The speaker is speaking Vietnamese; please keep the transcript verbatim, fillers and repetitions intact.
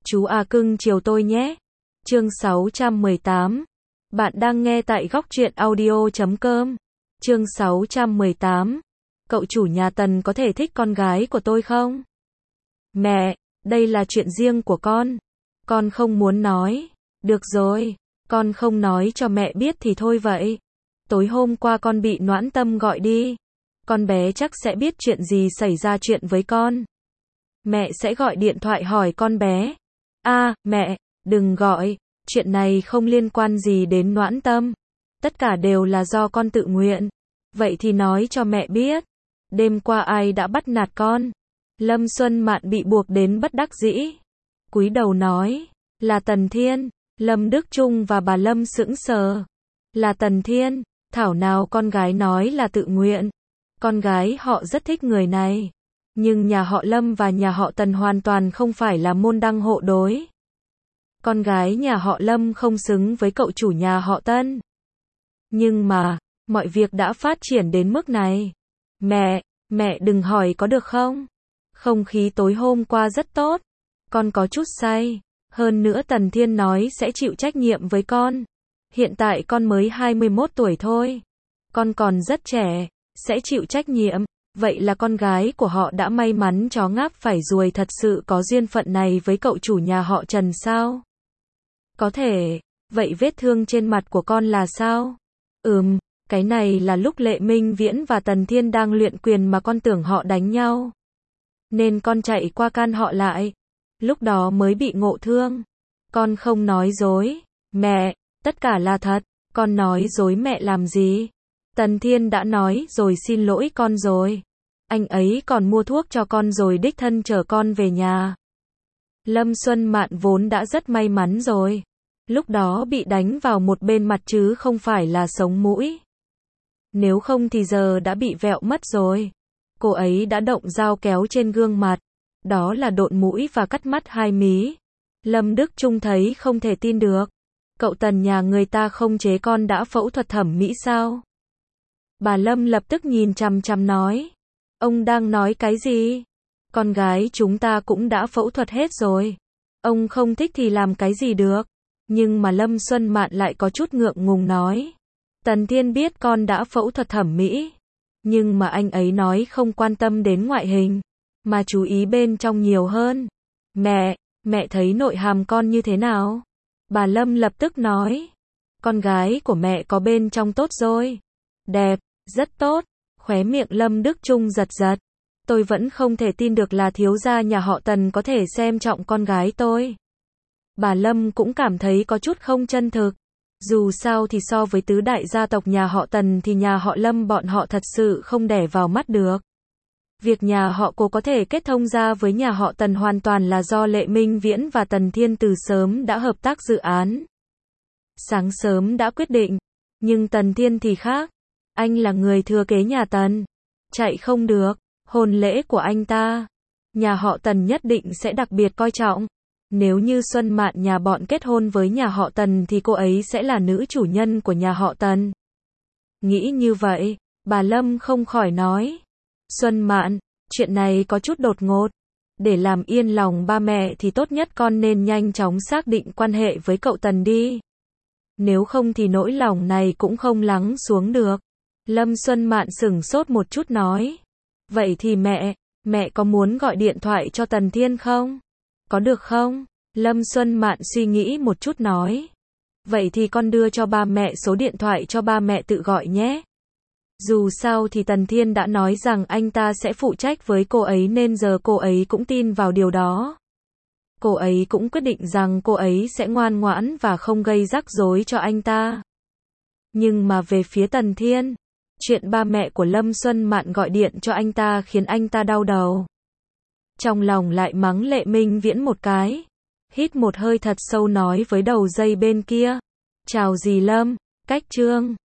Chú A cưng chiều tôi nhé. Chương sáu trăm mười tám. Bạn đang nghe tại góc truyện audio chấm com. Chương sáu trăm mười tám. Cậu chủ nhà Tần có thể thích con gái của tôi không? Mẹ, đây là chuyện riêng của con. Con không muốn nói. Được rồi, con không nói cho mẹ biết thì thôi vậy. Tối hôm qua con bị Noãn Tâm gọi đi. Con bé chắc sẽ biết chuyện gì xảy ra chuyện với con. Mẹ sẽ gọi điện thoại hỏi con bé. À, mẹ, đừng gọi. Chuyện này không liên quan gì đến Noãn Tâm. Tất cả đều là do con tự nguyện. Vậy thì nói cho mẹ biết. Đêm qua ai đã bắt nạt con? Lâm Xuân Mạn bị buộc đến bất đắc dĩ. Cúi đầu nói. Là Tần Thiên. Lâm Đức Trung và bà Lâm sững sờ. Là Tần Thiên. Thảo nào con gái nói là tự nguyện. Con gái họ rất thích người này. Nhưng nhà họ Lâm và nhà họ Tần hoàn toàn không phải là môn đăng hộ đối. Con gái nhà họ Lâm không xứng với cậu chủ nhà họ Tân. Nhưng mà, mọi việc đã phát triển đến mức này. Mẹ, mẹ đừng hỏi có được không? Không khí tối hôm qua rất tốt. Con có chút say. Hơn nữa Tần Thiên nói sẽ chịu trách nhiệm với con. Hiện tại con mới hai mươi mốt tuổi thôi. Con còn rất trẻ, sẽ chịu trách nhiệm. Vậy là con gái của họ đã may mắn chó ngáp phải ruồi thật sự có duyên phận này với cậu chủ nhà họ Trần sao? Có thể. Vậy vết thương trên mặt của con là sao? Ừm, cái này là lúc Lệ Minh Viễn và Tần Thiên đang luyện quyền mà con tưởng họ đánh nhau. Nên con chạy qua can họ lại. Lúc đó mới bị ngộ thương. Con không nói dối. Mẹ, tất cả là thật. Con nói dối mẹ làm gì? Tần Thiên đã nói rồi xin lỗi con rồi. Anh ấy còn mua thuốc cho con rồi đích thân chở con về nhà. Lâm Xuân Mạn vốn đã rất may mắn rồi. Lúc đó bị đánh vào một bên mặt chứ không phải là sống mũi. Nếu không thì giờ đã bị vẹo mất rồi. Cô ấy đã động dao kéo trên gương mặt. Đó là độn mũi và cắt mắt hai mí. Lâm Đức Trung thấy không thể tin được. Cậu Tần nhà người ta không chế con đã phẫu thuật thẩm mỹ sao? Bà Lâm lập tức nhìn chằm chằm nói. Ông đang nói cái gì? Con gái chúng ta cũng đã phẫu thuật hết rồi. Ông không thích thì làm cái gì được. Nhưng mà Lâm Xuân Mạn lại có chút ngượng ngùng nói. Tần Thiên biết con đã phẫu thuật thẩm mỹ. Nhưng mà anh ấy nói không quan tâm đến ngoại hình. Mà chú ý bên trong nhiều hơn. Mẹ, mẹ thấy nội hàm con như thế nào? Bà Lâm lập tức nói. Con gái của mẹ có bên trong tốt rồi. Đẹp, rất tốt. Khóe miệng Lâm Đức Trung giật giật. Tôi vẫn không thể tin được là thiếu gia nhà họ Tần có thể xem trọng con gái tôi. Bà Lâm cũng cảm thấy có chút không chân thực. Dù sao thì so với tứ đại gia tộc nhà họ Tần thì nhà họ Lâm bọn họ thật sự không để vào mắt được. Việc nhà họ cô có thể kết thông ra với nhà họ Tần hoàn toàn là do Lệ Minh Viễn và Tần Thiên từ sớm đã hợp tác dự án. Sáng sớm đã quyết định. Nhưng Tần Thiên thì khác. Anh là người thừa kế nhà Tần. Chạy không được. Hôn lễ của anh ta. Nhà họ Tần nhất định sẽ đặc biệt coi trọng. Nếu như Xuân Mạn nhà bọn kết hôn với nhà họ Tần thì cô ấy sẽ là nữ chủ nhân của nhà họ Tần. Nghĩ như vậy, bà Lâm không khỏi nói. Xuân Mạn, chuyện này có chút đột ngột. Để làm yên lòng ba mẹ thì tốt nhất con nên nhanh chóng xác định quan hệ với cậu Tần đi. Nếu không thì nỗi lòng này cũng không lắng xuống được. Lâm Xuân Mạn sửng sốt một chút nói. Vậy thì mẹ, mẹ có muốn gọi điện thoại cho Tần Thiên không? Có được không? Lâm Xuân Mạn suy nghĩ một chút nói. Vậy thì con đưa cho ba mẹ số điện thoại cho ba mẹ tự gọi nhé. Dù sao thì Tần Thiên đã nói rằng anh ta sẽ phụ trách với cô ấy nên giờ cô ấy cũng tin vào điều đó. Cô ấy cũng quyết định rằng cô ấy sẽ ngoan ngoãn và không gây rắc rối cho anh ta. Nhưng mà về phía Tần Thiên, chuyện ba mẹ của Lâm Xuân Mạn gọi điện cho anh ta khiến anh ta đau đầu. Trong lòng lại mắng Lệ Minh Viễn một cái. Hít một hơi thật sâu nói với đầu dây bên kia. Chào dì Lâm, cách Trương.